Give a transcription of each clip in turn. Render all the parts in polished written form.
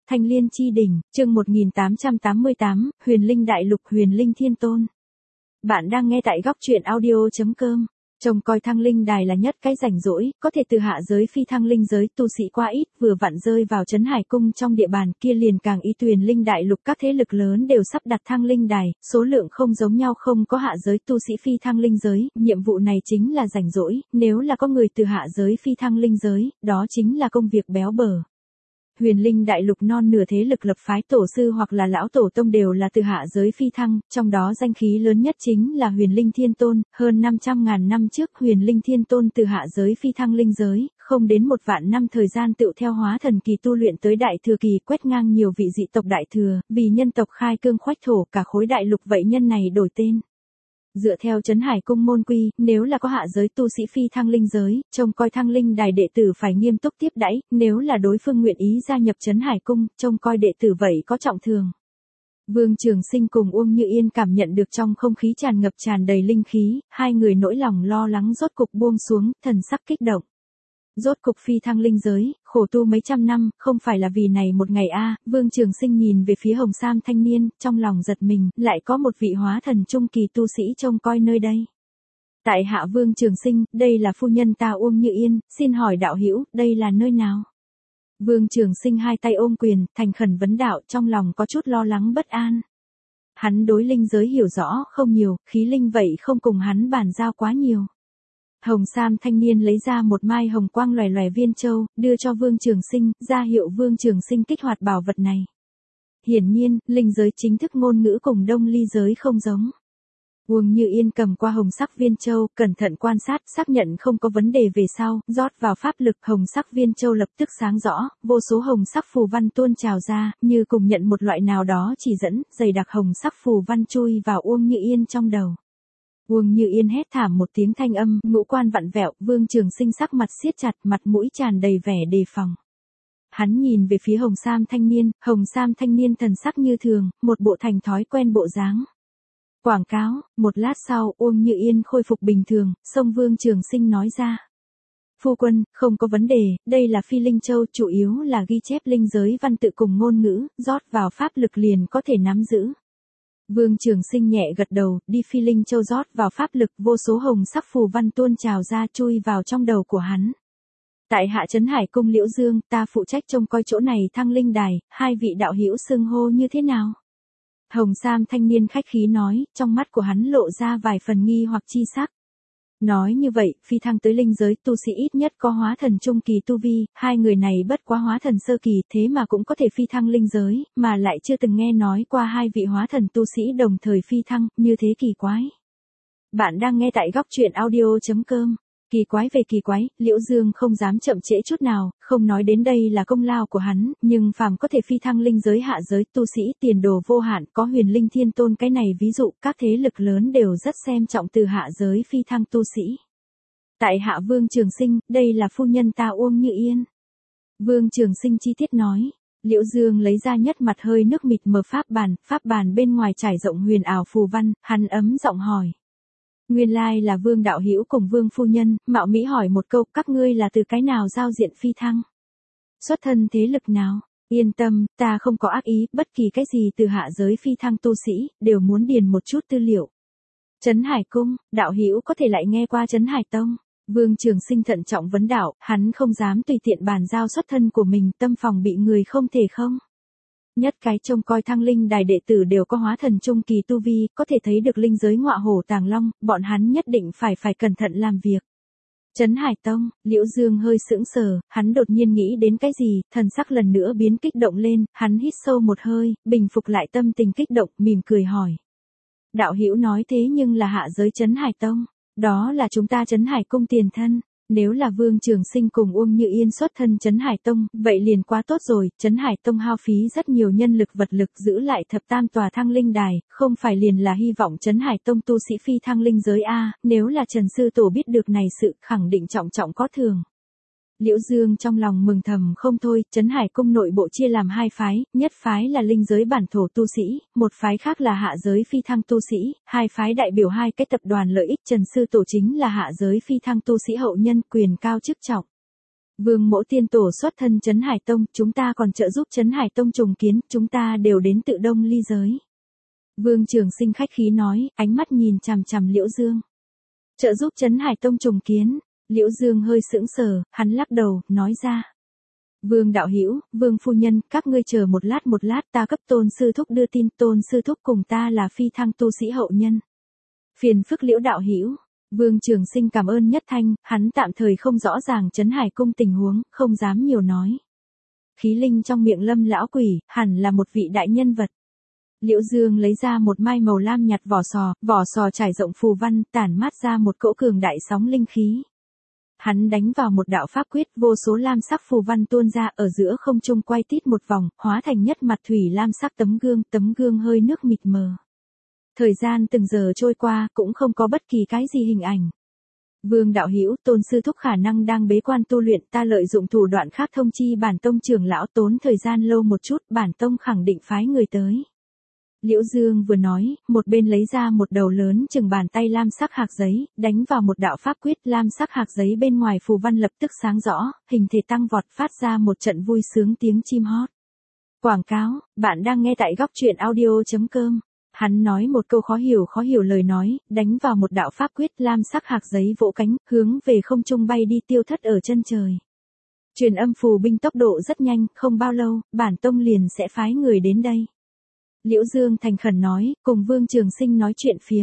Thanh Liên chi đỉnh, chương 1888, Huyền Linh Đại Lục Huyền Linh Thiên Tôn. Bạn đang nghe tại góc truyện audio.com. Trông coi Thăng Linh Đài là nhất cái rảnh rỗi, có thể từ hạ giới phi thăng linh giới tu sĩ quá ít, vừa vặn rơi vào trấn Hải Cung trong địa bàn kia liền càng ý Tuyền Linh Đại Lục các thế lực lớn đều sắp đặt Thăng Linh Đài, số lượng không giống nhau không có hạ giới tu sĩ phi thăng linh giới, nhiệm vụ này chính là rảnh rỗi, nếu là có người từ hạ giới phi thăng linh giới, đó chính là công việc béo bở. Huyền Linh Đại Lục non nửa thế lực lập phái tổ sư hoặc là lão tổ tông đều là từ hạ giới phi thăng, trong đó danh khí lớn nhất chính là Huyền Linh Thiên Tôn, hơn 500.000 năm trước Huyền Linh Thiên Tôn từ hạ giới phi thăng linh giới, không đến 1 vạn năm thời gian tựu theo hóa thần kỳ tu luyện tới đại thừa kỳ quét ngang nhiều vị dị tộc đại thừa, vì nhân tộc khai cương khoách thổ cả khối đại lục vậy nhân này đổi tên. Dựa theo trấn Hải Cung môn quy, nếu là có hạ giới tu sĩ phi thăng linh giới, trông coi Thăng Linh Đài đệ tử phải nghiêm túc tiếp đãi, nếu là đối phương nguyện ý gia nhập trấn Hải Cung, trông coi đệ tử vậy có trọng thường. Vương Trường Sinh cùng Uông Như Yên cảm nhận được trong không khí tràn ngập tràn đầy linh khí, hai người nỗi lòng lo lắng rốt cục buông xuống, thần sắc kích động. Rốt cục phi thăng linh giới, khổ tu mấy trăm năm, không phải là vì này một ngày a. Vương Trường Sinh nhìn về phía Hồng Sam thanh niên, trong lòng giật mình, lại có một vị hóa thần trung kỳ tu sĩ trông coi nơi đây. Tại hạ Vương Trường Sinh, đây là phu nhân ta Uông Như Yên, xin hỏi đạo hữu, đây là nơi nào? Vương Trường Sinh hai tay ôm quyền, thành khẩn vấn đạo, trong lòng có chút lo lắng bất an. Hắn đối linh giới hiểu rõ không nhiều, khí linh vậy không cùng hắn bàn giao quá nhiều. Hồng Sam thanh niên lấy ra một mai hồng quang lòe lòe viên châu, đưa cho Vương Trường Sinh, ra hiệu Vương Trường Sinh kích hoạt bảo vật này. Hiển nhiên, linh giới chính thức ngôn ngữ cùng Đông Ly giới không giống. Uông Như Yên cầm qua hồng sắc viên châu, cẩn thận quan sát, xác nhận không có vấn đề về sau, rót vào pháp lực, hồng sắc viên châu lập tức sáng rõ, vô số hồng sắc phù văn tuôn trào ra, như cùng nhận một loại nào đó chỉ dẫn, dày đặc hồng sắc phù văn chui vào Uông Như Yên trong đầu. Uông Như Yên hét thảm một tiếng thanh âm, ngũ quan vặn vẹo, Vương Trường Sinh sắc mặt siết chặt, mặt mũi tràn đầy vẻ đề phòng. Hắn nhìn về phía Hồng Sam thanh niên thần sắc như thường, một bộ thành thói quen bộ dáng. Quảng cáo, một lát sau, Uông Như Yên khôi phục bình thường, xông Vương Trường Sinh nói ra. Phu quân, không có vấn đề, đây là phi linh châu, chủ yếu là ghi chép linh giới văn tự cùng ngôn ngữ, rót vào pháp lực liền có thể nắm giữ. Vương Trường Sinh nhẹ gật đầu, đi phi linh châu rót vào pháp lực, vô số hồng sắc phù văn tuôn trào ra chui vào trong đầu của hắn. Tại hạ trấn Hải Cung Liễu Dương, ta phụ trách trông coi chỗ này Thăng Linh Đài, hai vị đạo hữu xưng hô như thế nào? Hồng Sam thanh niên khách khí nói, trong mắt của hắn lộ ra vài phần nghi hoặc chi sắc. Nói như vậy, phi thăng tới linh giới tu sĩ ít nhất có hóa thần trung kỳ tu vi, hai người này bất quá hóa thần sơ kỳ thế mà cũng có thể phi thăng linh giới, mà lại chưa từng nghe nói qua hai vị hóa thần tu sĩ đồng thời phi thăng, như thế kỳ quái. Bạn đang nghe tại góc truyện audio.com. Kỳ quái về kỳ quái, Liễu Dương không dám chậm trễ chút nào, không nói đến đây là công lao của hắn, nhưng phàm có thể phi thăng linh giới hạ giới tu sĩ tiền đồ vô hạn, có Huyền Linh Thiên Tôn cái này ví dụ, các thế lực lớn đều rất xem trọng từ hạ giới phi thăng tu sĩ. Tại hạ Vương Trường Sinh, đây là phu nhân ta Uông Như Yên. Vương Trường Sinh chi tiết nói. Liễu Dương lấy ra nhất mặt hơi nước mịt mờ pháp bàn bên ngoài trải rộng huyền ảo phù văn, hắn ấm giọng hỏi. Nguyên lai là Vương đạo hữu cùng Vương phu nhân, mạo mỹ hỏi một câu, các ngươi là từ cái nào giao diện phi thăng? Xuất thân thế lực nào? Yên tâm, ta không có ác ý, bất kỳ cái gì từ hạ giới phi thăng tu sĩ, đều muốn điền một chút tư liệu. Trấn Hải Cung, đạo hữu có thể lại nghe qua Trấn Hải Tông. Vương Trường Sinh thận trọng vấn đạo, hắn không dám tùy tiện bàn giao xuất thân của mình, tâm phòng bị người không thể không. Nhất cái trông coi Thăng Linh Đài đệ tử đều có hóa thần trung kỳ tu vi, có thể thấy được linh giới ngọa hổ tàng long, bọn hắn nhất định phải cẩn thận làm việc. Trấn Hải Tông, Liễu Dương hơi sững sờ, hắn đột nhiên nghĩ đến cái gì, thần sắc lần nữa biến kích động lên, hắn hít sâu một hơi, bình phục lại tâm tình kích động, mỉm cười hỏi. Đạo hữu nói thế nhưng là hạ giới Trấn Hải Tông, đó là chúng ta Trấn Hải Cung tiền thân. Nếu là Vương Trường Sinh cùng Uông Như Yên xuất thân Trấn Hải Tông, vậy liền quá tốt rồi, Trấn Hải Tông hao phí rất nhiều nhân lực vật lực giữ lại thập tam tòa Thăng Linh Đài, không phải liền là hy vọng Trấn Hải Tông tu sĩ phi thăng linh giới a, nếu là Trần Sư Tổ biết được này sự, khẳng định trọng trọng có thưởng. Liễu Dương trong lòng mừng thầm không thôi, Trấn Hải Cung nội bộ chia làm hai phái, nhất phái là linh giới bản thổ tu sĩ, một phái khác là hạ giới phi thăng tu sĩ, hai phái đại biểu hai cái tập đoàn lợi ích, Trần Sư Tổ chính là hạ giới phi thăng tu sĩ hậu nhân, quyền cao chức trọng. Vương mỗ tiên tổ xuất thân Trấn Hải Tông, chúng ta còn trợ giúp Trấn Hải Tông trùng kiến, chúng ta đều đến tự Đông Ly giới. Vương Trường Sinh khách khí nói, ánh mắt nhìn chằm chằm Liễu Dương. Trợ giúp Trấn Hải Tông trùng kiến, Liễu Dương hơi sững sờ, hắn lắc đầu, nói ra. Vương đạo hữu, Vương phu nhân, các ngươi chờ một lát ta cấp Tôn sư thúc đưa tin, Tôn sư thúc cùng ta là phi thăng tu sĩ hậu nhân. Phiền phức Liễu đạo hữu. Vương Trường Sinh cảm ơn nhất thanh, hắn tạm thời không rõ ràng Trấn Hải cung tình huống, không dám nhiều nói. Khí linh trong miệng Lâm lão quỷ, hẳn là một vị đại nhân vật. Liễu Dương lấy ra một mai màu lam nhạt vỏ sò trải rộng phù văn, tản mát ra một cỗ cường đại sóng linh khí. Hắn đánh vào một đạo pháp quyết, vô số lam sắc phù văn tuôn ra, ở giữa không trung quay tít một vòng, hóa thành nhất mặt thủy lam sắc tấm gương hơi nước mịt mờ. Thời gian từng giờ trôi qua, cũng không có bất kỳ cái gì hình ảnh. Vương đạo hữu, Tôn sư thúc khả năng đang bế quan tu luyện, ta lợi dụng thủ đoạn khác thông chi bản tông trưởng lão, tốn thời gian lâu một chút, bản tông khẳng định phái người tới. Liễu Dương vừa nói, một bên lấy ra một đầu lớn chừng bàn tay lam sắc hạc giấy, đánh vào một đạo pháp quyết, lam sắc hạc giấy bên ngoài phù văn lập tức sáng rõ, hình thể tăng vọt, phát ra một trận vui sướng tiếng chim hót. Quảng cáo, bạn đang nghe tại góc truyện audio.com. Hắn nói một câu khó hiểu lời nói, đánh vào một đạo pháp quyết, lam sắc hạc giấy vỗ cánh, hướng về không trung bay đi, tiêu thất ở chân trời. Truyền âm phù binh tốc độ rất nhanh, không bao lâu, bản tông liền sẽ phái người đến đây. Liễu Dương thành khẩn nói, cùng Vương Trường Sinh nói chuyện phiếm.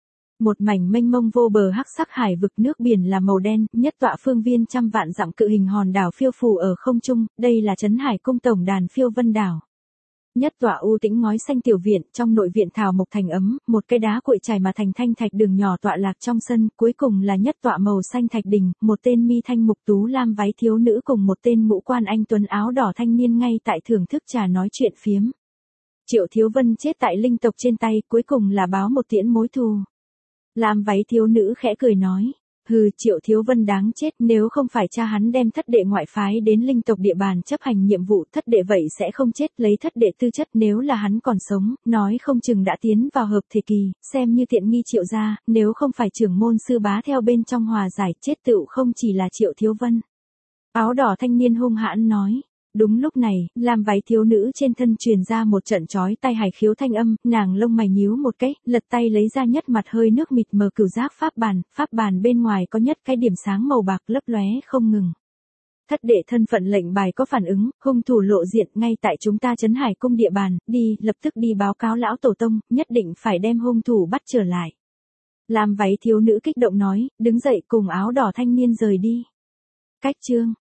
Một mảnh mênh mông vô bờ hắc sắc hải vực, nước biển là màu đen, nhất tọa phương viên trăm vạn dặm cự hình hòn đảo phiêu phù ở không trung, đây là Trấn Hải cung tổng đàn Phiêu Vân đảo. Nhất tọa u tĩnh ngói xanh tiểu viện, trong nội viện thảo mộc thành ấm, một cái đá cuội trải mà thành thanh thạch đường nhỏ tọa lạc trong sân, cuối cùng là nhất tọa màu xanh thạch đình, một tên mi thanh mục tú lam váy thiếu nữ cùng một tên ngũ quan anh tuấn áo đỏ thanh niên ngay tại thưởng thức trà nói chuyện phiếm. Triệu Thiếu Vân chết tại linh tộc trên tay, cuối cùng là báo một tiễn mối thù. Lam váy thiếu nữ khẽ cười nói, hừ, Triệu Thiếu Vân đáng chết, nếu không phải cha hắn đem thất đệ ngoại phái đến linh tộc địa bàn chấp hành nhiệm vụ, thất đệ vậy sẽ không chết, lấy thất đệ tư chất, nếu là hắn còn sống, nói không chừng đã tiến vào hợp thể kỳ, xem như tiện nghi Triệu gia, nếu không phải trưởng môn sư bá theo bên trong hòa giải, chết tựu không chỉ là Triệu Thiếu Vân. Áo đỏ thanh niên hung hãn nói. Đúng lúc này, lam váy thiếu nữ trên thân truyền ra một trận chói tai hải khiếu thanh âm, nàng lông mày nhíu một cái, lật tay lấy ra nhất mặt hơi nước mịt mờ cửu giác pháp bàn bên ngoài có nhất cái điểm sáng màu bạc lấp lóe không ngừng. Thất đệ thân phận lệnh bài có phản ứng, hung thủ lộ diện ngay tại chúng ta Trấn Hải cung địa bàn, đi, lập tức đi báo cáo lão tổ tông, nhất định phải đem hung thủ bắt trở lại. Lam váy thiếu nữ kích động nói, đứng dậy cùng áo đỏ thanh niên rời đi. Cách chương